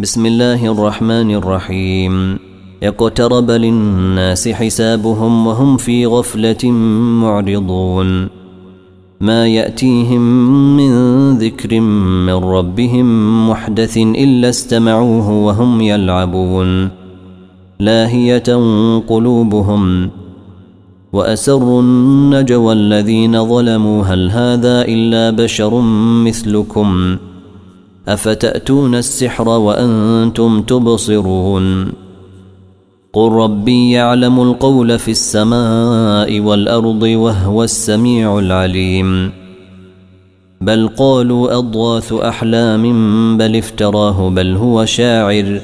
بسم الله الرحمن الرحيم. اقترب للناس حسابهم وهم في غفلة معرضون. ما يأتيهم من ذكر من ربهم محدث إلا استمعوه وهم يلعبون لاهية قلوبهم وأسروا النجوى الذين ظلموا هل هذا إلا بشر مثلكم أفتأتون السحر وأنتم تبصرون قل ربي يعلم القول في السماء والأرض وهو السميع العليم بل قالوا أضغاث أحلام بل افتراه بل هو شاعر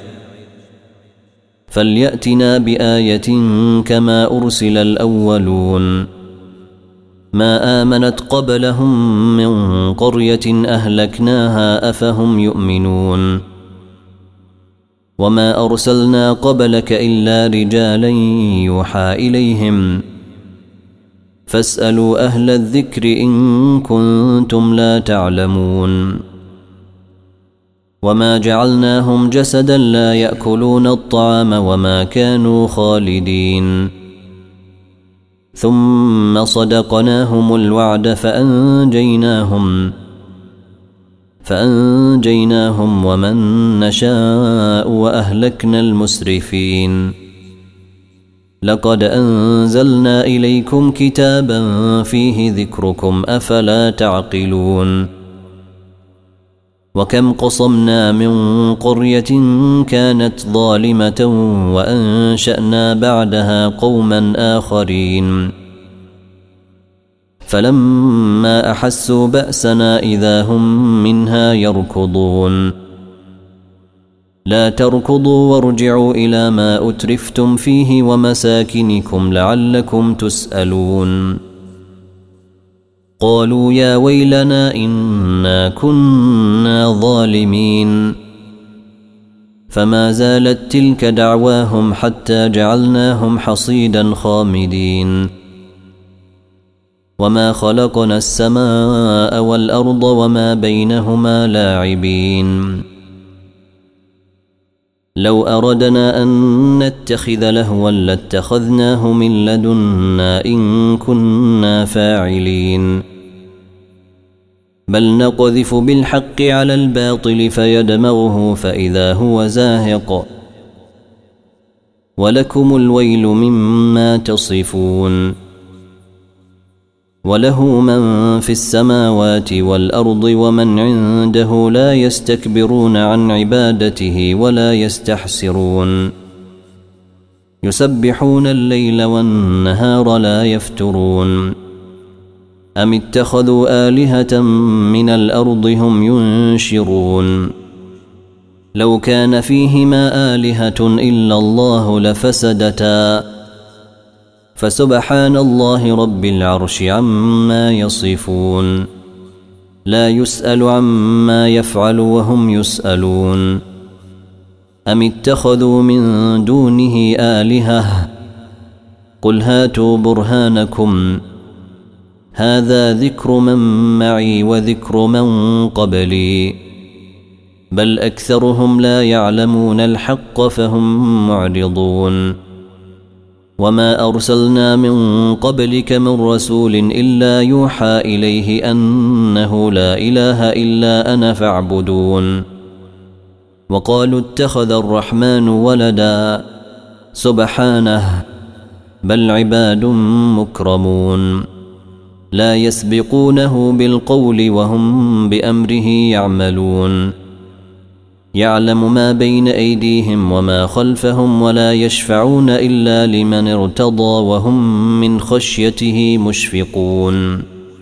فليأتنا بآية كما أرسل الأولون ما آمنت قبلهم من قرية أهلكناها أفهم يؤمنون وما أرسلنا قبلك إلا رجالا يوحى إليهم فاسألوا أهل الذكر إن كنتم لا تعلمون وما جعلناهم جسدا لا يأكلون الطعام وما كانوا خالدين ثم صدقناهم الوعد فأنجيناهم ومن نشاء وأهلكنا المسرفين لقد أنزلنا إليكم كتابا فيه ذكركم أفلا تعقلون وكم قصمنا من قرية كانت ظالمة وأنشأنا بعدها قوما آخرين فلما أحسوا بأسنا إذا هم منها يركضون لا تركضوا وارجعوا إلى ما أترفتم فيه ومساكنكم لعلكم تسألون قالوا يا ويلنا إنا كنا ظالمين فما زالت تلك دعواهم حتى جعلناهم حصيدا خامدين وما خلقنا السماء والأرض وما بينهما لاعبين لو أردنا أن نتخذ لهوا لاتخذناه من لدنا إن كنا فاعلين بل نقذف بالحق على الباطل فيدمغه فإذا هو زاهق ولكم الويل مما تصفون وله من في السماوات والأرض ومن عنده لا يستكبرون عن عبادته ولا يستحسرون يسبحون الليل والنهار لا يفترون أم اتخذوا آلهة من الأرض هم ينشرون لو كان فيهما آلهة إلا الله لفسدتا فسبحان الله رب العرش عما يصفون لا يسأل عما يفعل وهم يسألون أم اتخذوا من دونه آلهة قل هاتوا برهانكم هذا ذكر من معي وذكر من قبلي بل أكثرهم لا يعلمون الحق فهم معرضون وما أرسلنا من قبلك من رسول إلا يوحى إليه أنه لا إله إلا أنا فاعبدون وقالوا اتخذ الرحمن ولدا سبحانه بل عباد مكرمون لا يسبقونه بالقول وهم بأمره يعملون يعلم ما بين أيديهم وما خلفهم ولا يشفعون إلا لمن ارتضى وهم من خشيته مشفقون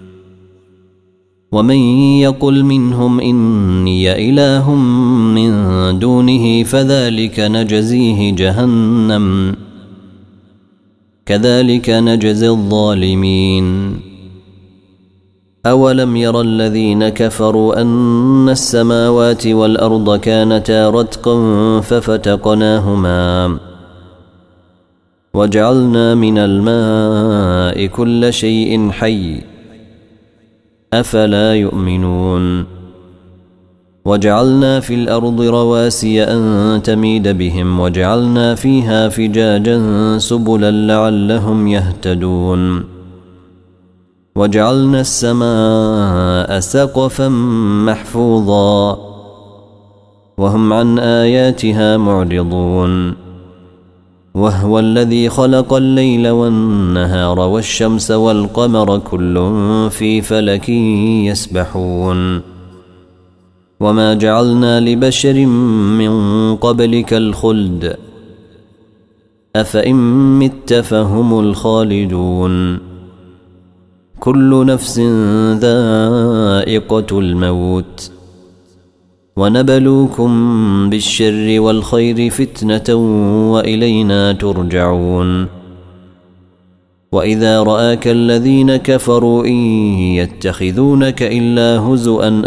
ومن يقل منهم إني إله من دونه فذلك نجزيه جهنم كذلك نجزي الظالمين أولم ير الذين كفروا أن السماوات والأرض كانتا رتقا ففتقناهما وجعلنا من الماء كل شيء حي أفلا يؤمنون وجعلنا في الأرض رواسي أن تميد بهم وجعلنا فيها فجاجا سبلا لعلهم يهتدون وجعلنا السماء سقفا محفوظا وهم عن آياتها معرضون وهو الذي خلق الليل والنهار والشمس والقمر كل في فلك يسبحون وما جعلنا لبشر من قبلك الخلد أفإن مت فهم الخالدون كل نفس ذائقة الموت ونبلوكم بالشر والخير فتنة وإلينا ترجعون وإذا رآك الذين كفروا إن يتخذونك إلا هزؤا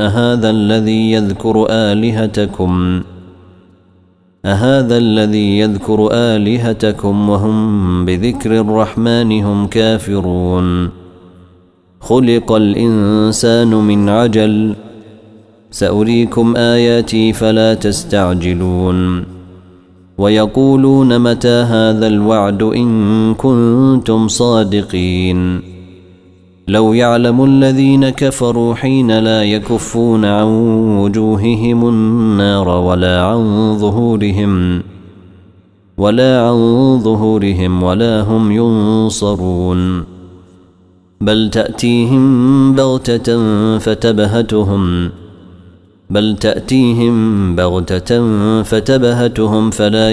أهذا الذي يذكر آلهتكم وهم بذكر الرحمن هم كافرون خلق الإنسان من عجل سأريكم آياتي فلا تستعجلون ويقولون متى هذا الوعد إن كنتم صادقين لو يعلم الذين كفروا حين لا يكفون عن وجوههم النار ولا عن ظهورهم ولا هم ينصرون بل تأتيهم بغتة فتبهتهم فلا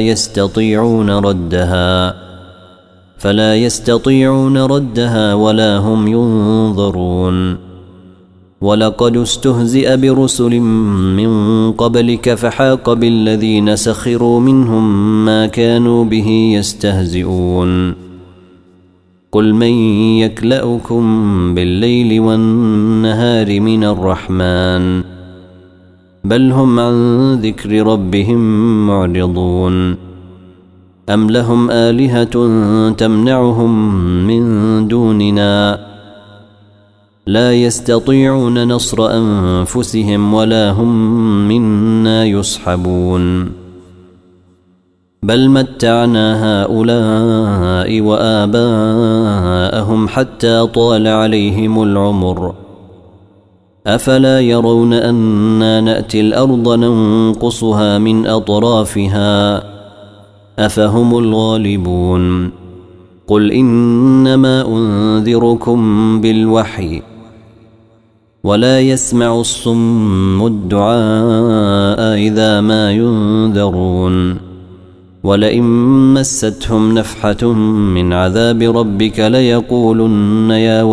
يستطيعون ردها ولا هم ينظرون ولقد استهزئ برسل من قبلك فحاق بالذين سخروا منهم ما كانوا به يستهزئون قل من يكلأكم بالليل والنهار من الرحمن بل هم عن ذكر ربهم معرضون أم لهم آلهة تمنعهم من دوننا لا يستطيعون نصر أنفسهم ولا هم منا يصحبون بل متعنا هؤلاء وآباءهم حتى طال عليهم العمر أفلا يرون أنا نأتي الأرض ننقصها من أطرافها أفهم الغالبون قل إنما أنذركم بالوحي ولا يسمع الصم الدعاء إذا ما ينذرون ولئن مستهم نفحة من عذاب ربك ليقولن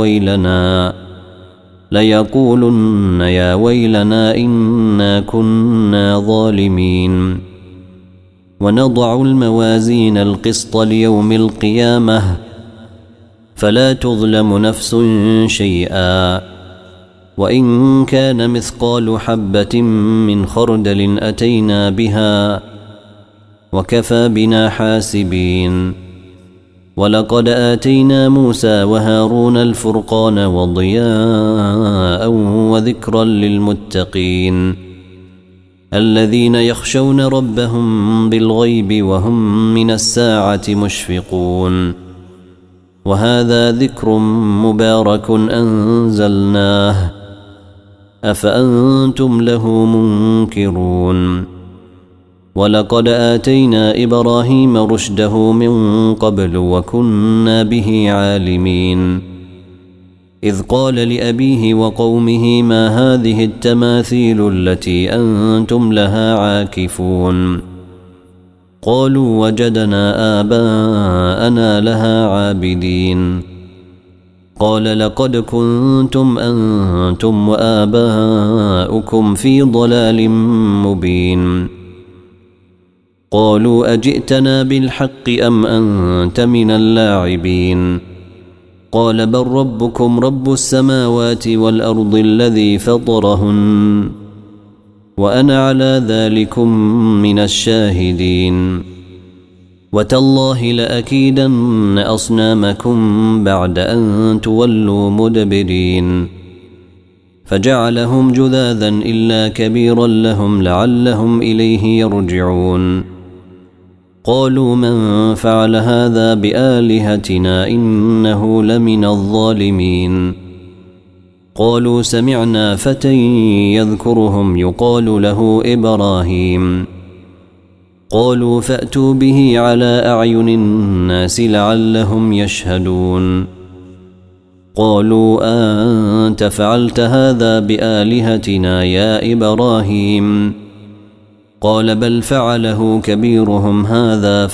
يا ويلنا إنا كنا ظالمين ونضع الموازين القسط ليوم القيامة فلا تظلم نفس شيئا وإن كان مثقال حبة من خردل أتينا بها وكفى بنا حاسبين ولقد آتينا موسى وهارون الفرقان وضياء وذكرا للمتقين الذين يخشون ربهم بالغيب وهم من الساعة مشفقون وهذا ذكر مبارك أنزلناه أفأنتم له منكرون ولقد آتينا إبراهيم رشده من قبل وكنا به عالمين إذ قال لأبيه وقومه ما هذه التماثيل التي أنتم لها عاكفون قالوا وجدنا آباءنا لها عابدين قال لقد كنتم أنتم وآباؤكم في ضلال مبين قالوا أجئتنا بالحق أم أنت من اللاعبين قال بل ربكم رب السماوات والأرض الذي فطرهن وأنا على ذلكم من الشاهدين وتالله لأكيدن أصنامكم بعد أن تولوا مدبرين فجعلهم جذاذا إلا كبيرا لهم لعلهم إليه يرجعون قالوا من فعل هذا بآلهتنا إنه لمن الظالمين قالوا سمعنا فتى يذكرهم يقال له إبراهيم قالوا فأتوا به على أعين الناس لعلهم يشهدون قالوا أنت فعلت هذا بآلهتنا يا إبراهيم قال بل فعله كبيرهم هذا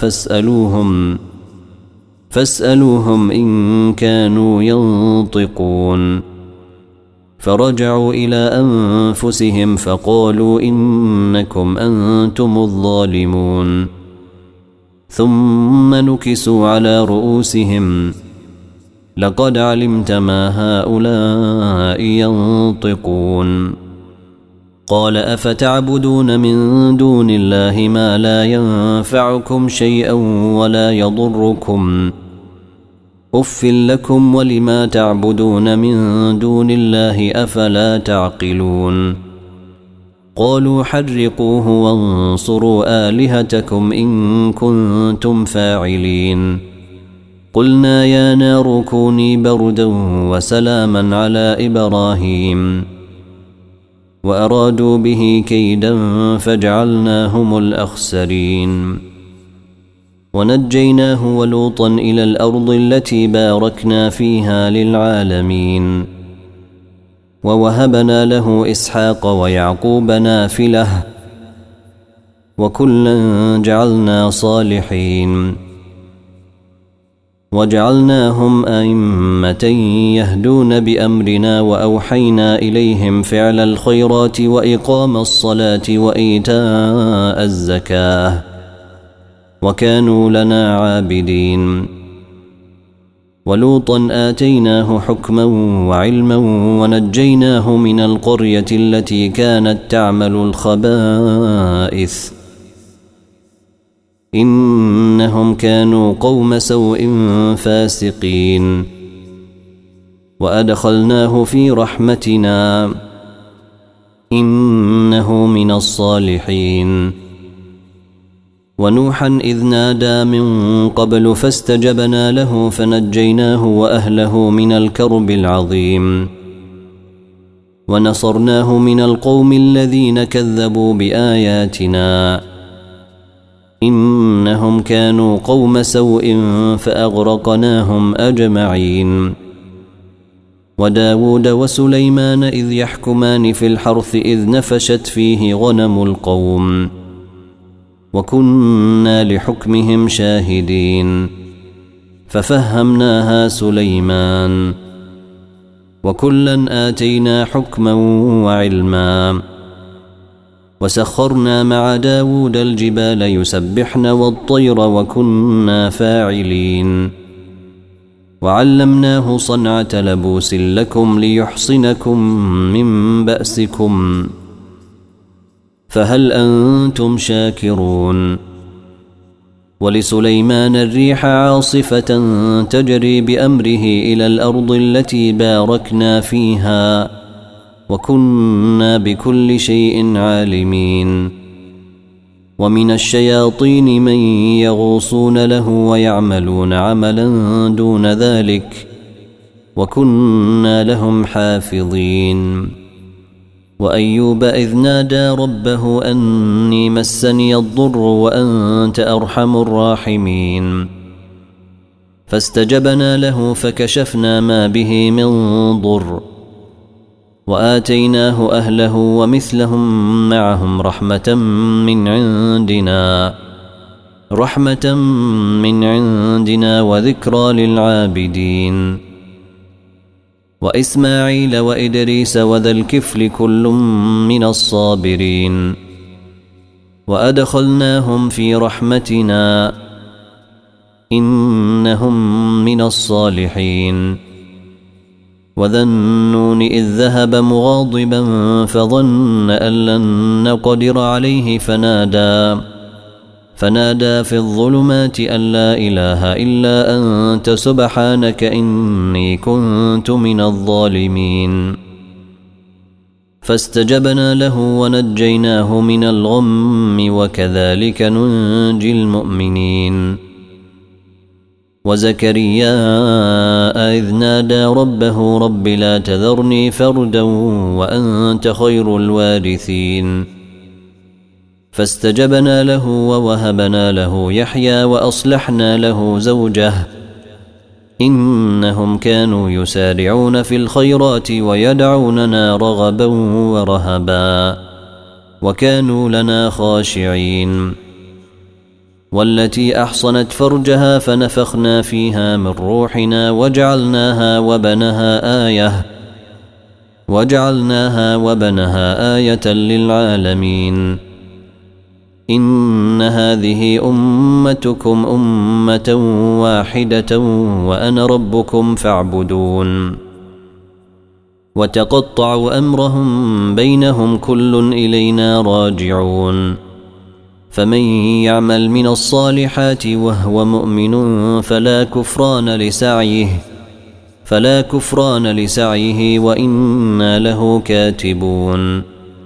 فاسألوهم إن كانوا ينطقون فرجعوا إلى أنفسهم فقالوا إنكم أنتم الظالمون ثم نكسوا على رؤوسهم لقد علمت ما هؤلاء ينطقون قال أفتعبدون من دون الله ما لا ينفعكم شيئا ولا يضركم أف لكم ولما تعبدون من دون الله أفلا تعقلون قالوا حرقوه وانصروا آلهتكم إن كنتم فاعلين قلنا يا نار كوني بردا وسلاما على إبراهيم وأرادوا به كيدا فجعلناهم الأخسرين ونجيناه ولوطا إلى الأرض التي باركنا فيها للعالمين ووهبنا له إسحاق ويعقوب نافلة وكلا جعلنا صالحين وجعلناهم أئمة يهدون بأمرنا وأوحينا إليهم فعل الخيرات وإقام الصلاة وإيتاء الزكاة وكانوا لنا عابدين ولوطا آتيناه حكما وعلما ونجيناه من القرية التي كانت تعمل الخبائث إنهم كانوا قوم سوء فاسقين وأدخلناه في رحمتنا إنه من الصالحين ونوحا إذ نادى من قبل فاستجبنا له فنجيناه وأهله من الكرب العظيم ونصرناه من القوم الذين كذبوا بآياتنا إنهم كانوا قوم سوء فأغرقناهم أجمعين وداود وسليمان إذ يحكمان في الحرث إذ نفشت فيه غنم القوم وكنا لحكمهم شاهدين ففهمناها سليمان وكلا آتينا حكما وعلما وسخرنا مع داود الجبال يسبحن والطير وكنا فاعلين وعلمناه صنعة لبوس لكم ليحصنكم من بأسكم فهل أنتم شاكرون ولسليمان الريح عاصفة تجري بأمره إلى الأرض التي باركنا فيها وكنا بكل شيء عالمين ومن الشياطين من يغوصون له ويعملون عملا دون ذلك وكنا لهم حافظين وأيوب إذ نادى ربه أني مسني الضر وأنت أرحم الراحمين فاستجبنا له فكشفنا ما به من ضر وآتيناه أهله ومثلهم معهم رحمة من عندنا وذكرى للعابدين وإسماعيل وإدريس وذا الكفل كل من الصابرين وأدخلناهم في رحمتنا إنهم من الصالحين وذا النون إذ ذهب مغاضبا فظن أن لن نقدر عليه فنادى في الظلمات أن لا إله إلا أنت سبحانك إني كنت من الظالمين فاستجبنا له ونجيناه من الغم وكذلك ننجي المؤمنين. وزكريا إذ نادى ربه رب لا تذرني فردا وأنت خير الوارثين فاستجبنا له ووهبنا له يحيى وأصلحنا له زوجه إنهم كانوا يسارعون في الخيرات ويدعوننا رغبا ورهبا وكانوا لنا خاشعين. والتي أحصنت فرجها فنفخنا فيها من روحنا وجعلناها وبنها آية للعالمين. إن هذه أمتكم أمة واحدة وأنا ربكم فاعبدون. وتقطعوا أمرهم بينهم كل إلينا راجعون. فمن يعمل من الصالحات وهو مؤمن فلا كفران لسعيه وإنا له كاتبون.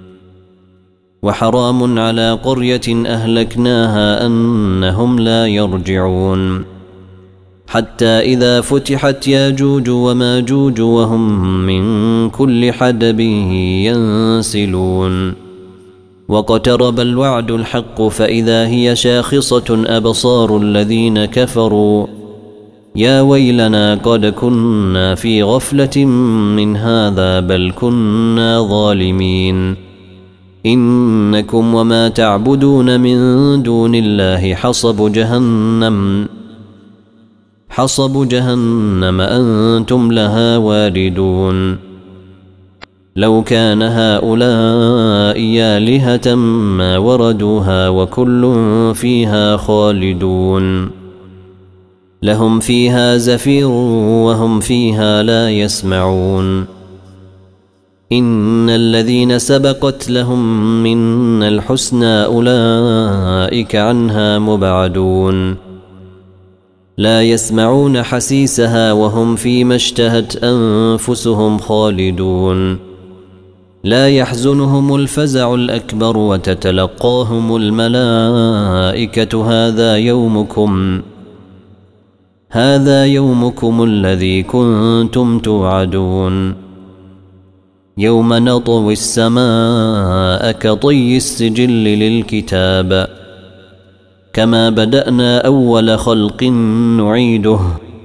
وحرام على قرية أهلكناها أنهم لا يرجعون حتى إذا فتحت ياجوج وماجوج وهم من كل حدب ينسلون. واقترب الوعد الحق فإذا هي شاخصة أبصار الذين كفروا يا ويلنا قد كنا في غفلة من هذا بل كنا ظالمين. إنكم وما تعبدون من دون الله حصب جهنم أنتم لها واردون. لو كان هؤلاء آلهة ما وردوها وكل فيها خالدون. لهم فيها زفير وهم فيها لا يسمعون. إن الذين سبقت لهم منا الحسنى أولئك عنها مبعدون. لا يسمعون حسيسها وهم فيما اشتهت أنفسهم خالدون. لا يحزنهم الفزع الأكبر وتتلقاهم الملائكة هذا يومكم الذي كنتم توعدون. يوم نطوي السماء كطي السجل للكتاب كما بدأنا أول خلق نعيده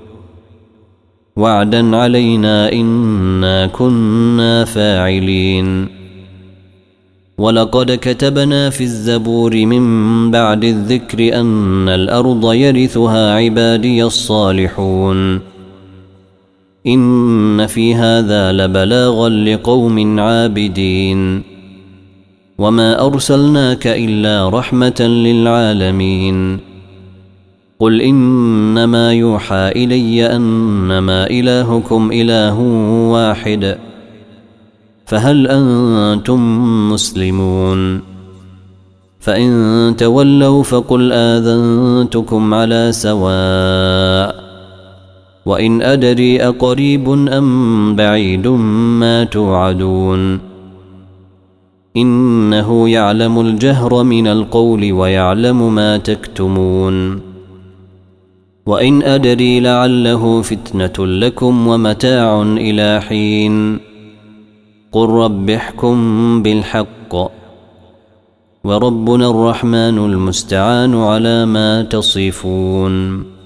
وعدا علينا إنا كنا فاعلين. ولقد كتبنا في الزبور من بعد الذكر أن الأرض يرثها عبادي الصالحون. إن في هذا لبلاغا لقوم عابدين. وما أرسلناك إلا رحمة للعالمين. قل إنما يوحى إلي أنما إلهكم إله واحد فهل أنتم مسلمون؟ فإن تولوا فقل آذنتكم على سواء وإن أدري أقريب أم بعيد ما توعدون. إنه يعلم الجهر من القول ويعلم ما تكتمون. وإن أدري لعله فتنة لكم ومتاع إلى حين. قل رب احكم بالحق وربنا الرحمن المستعان على ما تصفون.